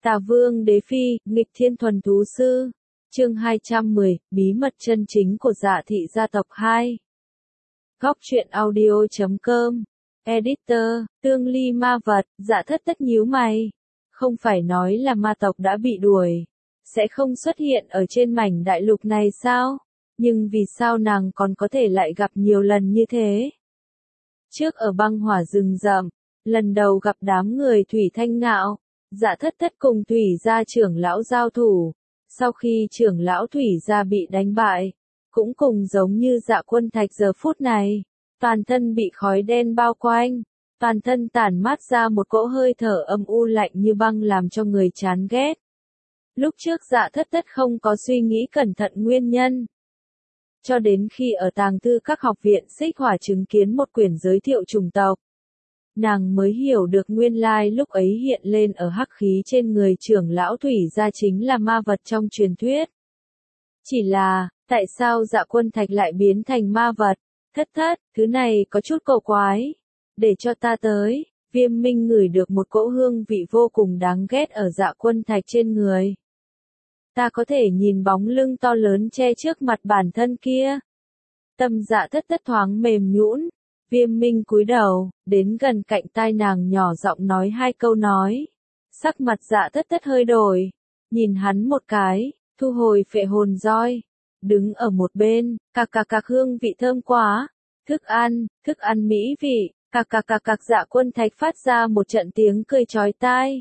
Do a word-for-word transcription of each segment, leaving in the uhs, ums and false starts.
Tà Vương Đế Phi, nghịch thiên thuần thú sư. Chương hai trăm mười, bí mật chân chính của Dạ thị gia tộc hai. Góc truyện audio chấm com. Editor, Tương Ly ma vật, Dạ thất tất nhíu mày. Không phải nói là ma tộc đã bị đuổi, sẽ không xuất hiện ở trên mảnh đại lục này sao? Nhưng vì sao nàng còn có thể lại gặp nhiều lần như thế? Trước ở băng hỏa rừng rậm, lần đầu gặp đám người Thủy Thanh Ngạo, Dạ thất thất cùng Thủy gia trưởng lão giao thủ. Sau khi trưởng lão Thủy gia bị đánh bại, cũng cùng giống như Dạ Quân Thạch giờ phút này, toàn thân bị khói đen bao quanh, toàn thân tản mát ra một cỗ hơi thở âm u lạnh như băng làm cho người chán ghét. Lúc trước Dạ thất thất không có suy nghĩ cẩn thận nguyên nhân. Cho đến khi ở tàng thư các học viện Xích Hỏa chứng kiến một quyển giới thiệu chủng tộc, nàng mới hiểu được nguyên lai lúc ấy hiện lên ở hắc khí trên người trưởng lão Thủy gia chính là ma vật trong truyền thuyết. Chỉ là, tại sao Dạ Quân Thạch lại biến thành ma vật? Thất thất, thứ này có chút cổ quái. Để cho ta tới. Viêm Minh ngửi được một cỗ hương vị vô cùng đáng ghét ở Dạ Quân Thạch trên người. Ta có thể nhìn bóng lưng to lớn che trước mặt bản thân kia. Tâm Dạ thất thất thoáng mềm nhũn. Viêm Minh cúi đầu, đến gần cạnh tai nàng nhỏ giọng nói hai câu nói. Sắc mặt Dạ thất thất hơi đổi. Nhìn hắn một cái, thu hồi phệ hồn roi. Đứng ở một bên, cạc cạc cạc hương vị thơm quá. Thức ăn, thức ăn mỹ vị, cạc cạc cạc cạc Dạ Quân Thạch phát ra một trận tiếng cười chói tai.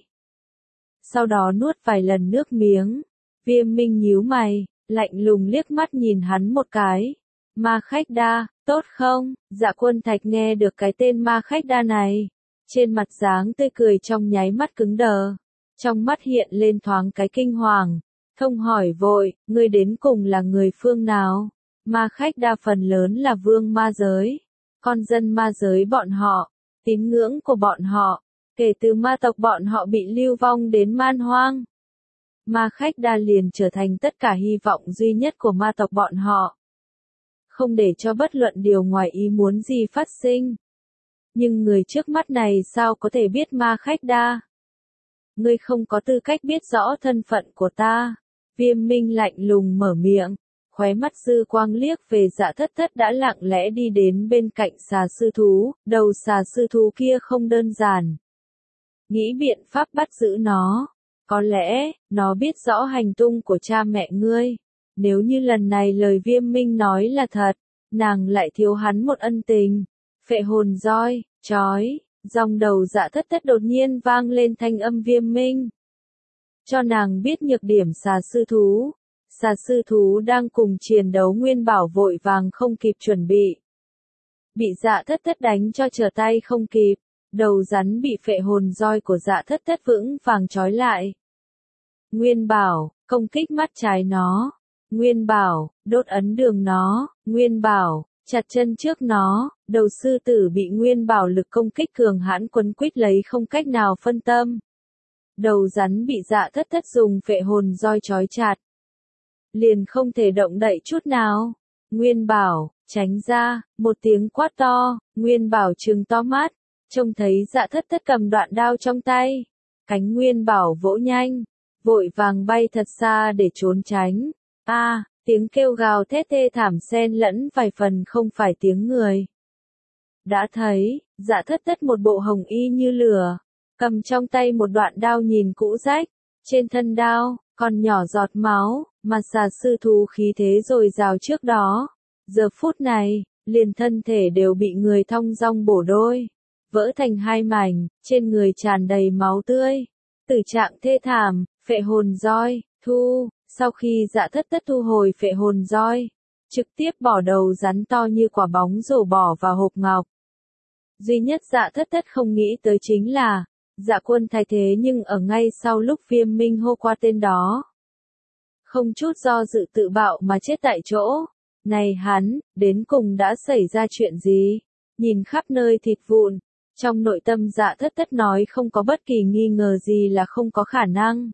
Sau đó nuốt vài lần nước miếng. Viêm Minh nhíu mày, lạnh lùng liếc mắt nhìn hắn một cái. Ma Khách Đa, tốt không? Dạ Quân Thạch nghe được cái tên Ma Khách Đa này. Trên mặt dáng tươi cười trong nháy mắt cứng đờ. Trong mắt hiện lên thoáng cái kinh hoàng. Thông hỏi vội, ngươi đến cùng là người phương nào? Ma Khách Đa phần lớn là vương ma giới. Con dân ma giới bọn họ. Tín ngưỡng của bọn họ. Kể từ ma tộc bọn họ bị lưu vong đến man hoang. Ma Khách Đa liền trở thành tất cả hy vọng duy nhất của ma tộc bọn họ. Không để cho bất luận điều ngoài ý muốn gì phát sinh. Nhưng người trước mắt này sao có thể biết Ma Khách Đa? Ngươi không có tư cách biết rõ thân phận của ta. Viêm Minh lạnh lùng mở miệng, khóe mắt dư quang liếc về Dạ thất thất đã lặng lẽ đi đến bên cạnh xà sư thú, đầu xà sư thú kia không đơn giản. Nghĩ biện pháp bắt giữ nó. Có lẽ, nó biết rõ hành tung của cha mẹ ngươi. Nếu như lần này lời Viêm Minh nói là thật, nàng lại thiếu hắn một ân tình. Phệ hồn roi, chói, dòng đầu Dạ thất thất đột nhiên vang lên thanh âm Viêm Minh. Cho nàng biết nhược điểm xà sư thú. Xà sư thú đang cùng chiến đấu Nguyên Bảo vội vàng không kịp chuẩn bị. Bị Dạ thất thất đánh cho trở tay không kịp. Đầu rắn bị phệ hồn roi của Dạ thất thất vững vàng trói lại. Nguyên Bảo, công kích mắt trái nó. Nguyên Bảo, đốt ấn đường nó. Nguyên Bảo, chặt chân trước nó. Đầu sư tử bị Nguyên Bảo lực công kích cường hãn quấn quýt lấy không cách nào phân tâm. Đầu rắn bị Dạ thất thất dùng phệ hồn roi trói chặt. Liền không thể động đậy chút nào. Nguyên Bảo, tránh ra, một tiếng quát to. Nguyên Bảo trừng to mắt. Trông thấy Dạ thất thất cầm đoạn đao trong tay. Cánh Nguyên Bảo vỗ nhanh. Vội vàng bay thật xa để trốn tránh. A, à, tiếng kêu gào thét thê thảm xen lẫn vài phần không phải tiếng người. Đã thấy, Dạ thất thất một bộ hồng y như lửa. Cầm trong tay một đoạn đao nhìn cũ rách. Trên thân đao, còn nhỏ giọt máu, mà xà sư thú khí thế dồi dào trước đó. Giờ phút này, liền thân thể đều bị người thong dong bổ đôi. Vỡ thành hai mảnh, trên người tràn đầy máu tươi. Tử trạng thê thảm, phệ hồn roi, thu, sau khi Dạ thất thất thu hồi phệ hồn roi, trực tiếp bỏ đầu rắn to như quả bóng rổ bỏ vào hộp ngọc. Duy nhất Dạ thất thất không nghĩ tới chính là, Dạ Quân thay thế nhưng ở ngay sau lúc Viêm Minh hô qua tên đó. Không chút do dự tự bạo mà chết tại chỗ. Này hắn, đến cùng đã xảy ra chuyện gì? Nhìn khắp nơi thịt vụn. Trong nội tâm Dạ thất thất nói không có bất kỳ nghi ngờ gì là không có khả năng.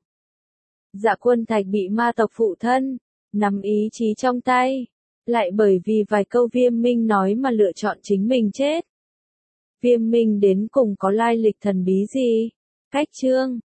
Dạ Quân Thạch bị ma tộc phụ thân, nắm ý chí trong tay, lại bởi vì vài câu Viêm Minh nói mà lựa chọn chính mình chết. Viêm Minh đến cùng có lai lịch thần bí gì? Cách chương